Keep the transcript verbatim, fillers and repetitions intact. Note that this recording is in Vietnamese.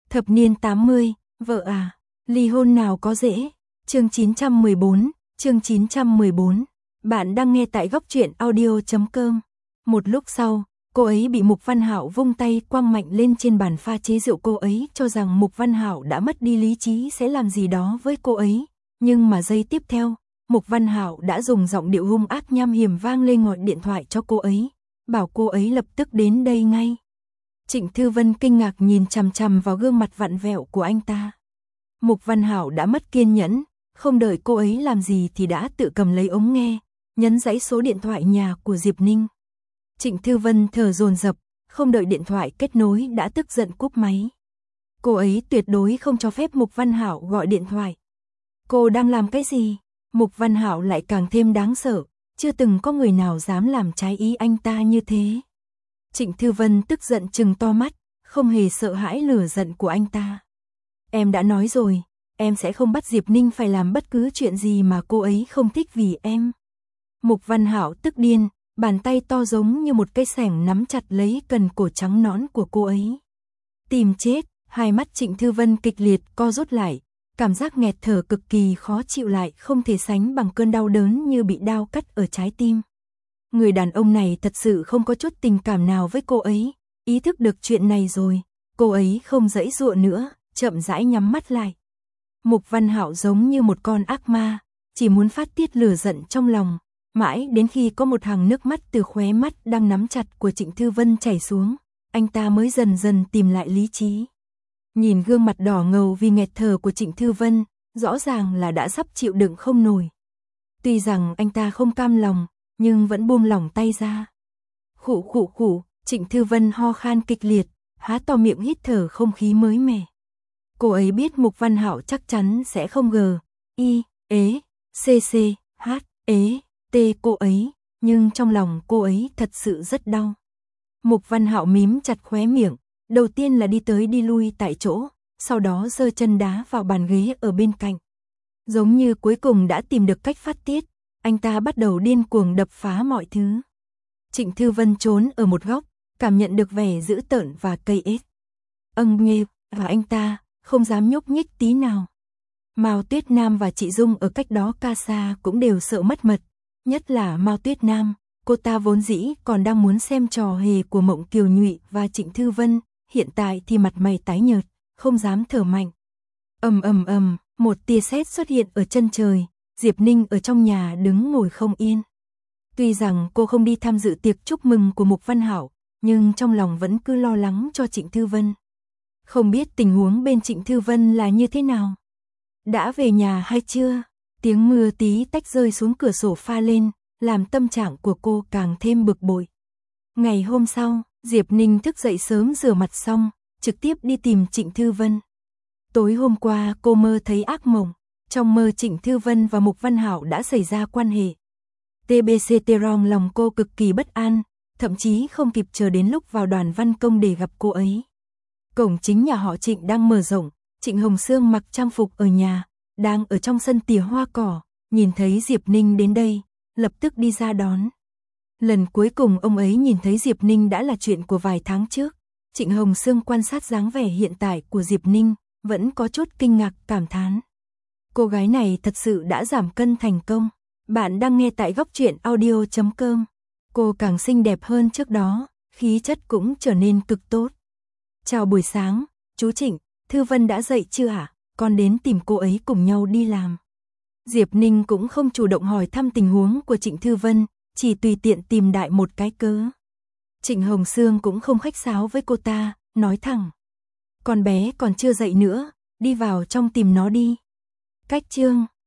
Thập niên tám mươi, vợ à, ly hôn nào có dễ. Chương chín trăm mười bốn, chương chín trăm mười bốn. Bạn đang nghe tại góc truyện audio chấm com. Một lúc sau, cô ấy bị Mục Văn Hạo vung tay quăng mạnh lên trên bàn pha chế rượu. Cô ấy cho rằng Mục Văn Hạo đã mất đi lý trí sẽ làm gì đó với cô ấy, nhưng mà giây tiếp theo, Mục Văn Hạo đã dùng giọng điệu hung ác nham hiểm vang lên gọi điện thoại cho cô ấy, bảo cô ấy lập tức đến đây ngay. Trịnh Thư Vân kinh ngạc nhìn chằm chằm vào gương mặt vặn vẹo của anh ta. Mục Văn Hạo đã mất kiên nhẫn, không đợi cô ấy làm gì thì đã tự cầm lấy ống nghe, nhấn dãy số điện thoại nhà của Diệp Ninh. Trịnh Thư Vân thở dồn dập, không đợi điện thoại kết nối đã tức giận cúp máy. Cô ấy tuyệt đối không cho phép Mục Văn Hạo gọi điện thoại. Cô đang làm cái gì? Mục Văn Hạo lại càng thêm đáng sợ, chưa từng có người nào dám làm trái ý anh ta như thế. Trịnh Thư Vân tức giận trừng to mắt, không hề sợ hãi lửa giận của anh ta. Em đã nói rồi, em sẽ không bắt Diệp Ninh phải làm bất cứ chuyện gì mà cô ấy không thích vì em. Mục Văn Hạo tức điên, bàn tay to giống như một cây xẻng nắm chặt lấy cần cổ trắng nõn của cô ấy. Tìm chết, hai mắt Trịnh Thư Vân kịch liệt co rút lại, cảm giác nghẹt thở cực kỳ khó chịu lại không thể sánh bằng cơn đau đớn như bị đao cắt ở trái tim. Người đàn ông này thật sự không có chút tình cảm nào với cô ấy, ý thức được chuyện này rồi, cô ấy không giãy giụa nữa, chậm rãi nhắm mắt lại. Mục Văn Hạo giống như một con ác ma, chỉ muốn phát tiết lửa giận trong lòng, mãi đến khi có một hàng nước mắt từ khóe mắt đang nắm chặt của Trịnh Thư Vân chảy xuống, anh ta mới dần dần tìm lại lý trí. Nhìn gương mặt đỏ ngầu vì nghẹt thở của Trịnh Thư Vân, rõ ràng là đã sắp chịu đựng không nổi. Tuy rằng anh ta không cam lòng, nhưng vẫn buông lỏng tay ra. Khụ khụ khụ, Trịnh Thư Vân ho khan kịch liệt, há to miệng hít thở không khí mới mẻ. Cô ấy biết Mục Văn Hạo chắc chắn sẽ không gờ, y, ế, c c, h, ế, t cô ấy, nhưng trong lòng cô ấy thật sự rất đau. Mục Văn Hạo mím chặt khóe miệng, đầu tiên là đi tới đi lui tại chỗ, sau đó giơ chân đá vào bàn ghế ở bên cạnh. Giống như cuối cùng đã tìm được cách phát tiết, anh ta bắt đầu điên cuồng đập phá mọi thứ. Trịnh Thư Vân trốn ở một góc, cảm nhận được vẻ dữ tợn và cây ếch. Âng nghê, và anh ta không dám nhúc nhích tí nào. Mao Tuyết Nam và chị Dung ở cách đó ca xa cũng đều sợ mất mật, nhất là Mao Tuyết Nam, cô ta vốn dĩ còn đang muốn xem trò hề của Mộng Kiều Nhụy và Trịnh Thư Vân, hiện tại thì mặt mày tái nhợt, không dám thở mạnh. Ầm ầm ầm, một tia sét xuất hiện ở chân trời, Diệp Ninh ở trong nhà đứng ngồi không yên. Tuy rằng cô không đi tham dự tiệc chúc mừng của Mục Văn Hạo, nhưng trong lòng vẫn cứ lo lắng cho Trịnh Thư Vân. Không biết tình huống bên Trịnh Thư Vân là như thế nào? Đã về nhà hay chưa? Tiếng mưa tí tách rơi xuống cửa sổ pha lên, làm tâm trạng của cô càng thêm bực bội. Ngày hôm sau, Diệp Ninh thức dậy sớm rửa mặt xong, trực tiếp đi tìm Trịnh Thư Vân. Tối hôm qua cô mơ thấy ác mộng, trong mơ Trịnh Thư Vân và Mục Văn Hạo đã xảy ra quan hệ. tê bê xê trong lòng cô cực kỳ bất an, thậm chí không kịp chờ đến lúc vào Đoàn Văn Công để gặp cô ấy. Cổng chính nhà họ Trịnh đang mở rộng, Trịnh Hồng Sương mặc trang phục ở nhà, đang ở trong sân tỉa hoa cỏ, nhìn thấy Diệp Ninh đến đây, lập tức đi ra đón. Lần cuối cùng ông ấy nhìn thấy Diệp Ninh đã là chuyện của vài tháng trước. Trịnh Hồng Sương quan sát dáng vẻ hiện tại của Diệp Ninh, vẫn có chút kinh ngạc cảm thán. Cô gái này thật sự đã giảm cân thành công. Bạn đang nghe tại góc truyện audio chấm com. Cô càng xinh đẹp hơn trước đó, khí chất cũng trở nên cực tốt. Chào buổi sáng, chú Trịnh, Thư Vân đã dậy chưa ạ? Con đến tìm cô ấy cùng nhau đi làm. Diệp Ninh cũng không chủ động hỏi thăm tình huống của Trịnh Thư Vân, chỉ tùy tiện tìm đại một cái cớ. Trịnh Hồng Sương cũng không khách sáo với cô ta, nói thẳng. Con bé còn chưa dậy nữa, đi vào trong tìm nó đi. Cách chương,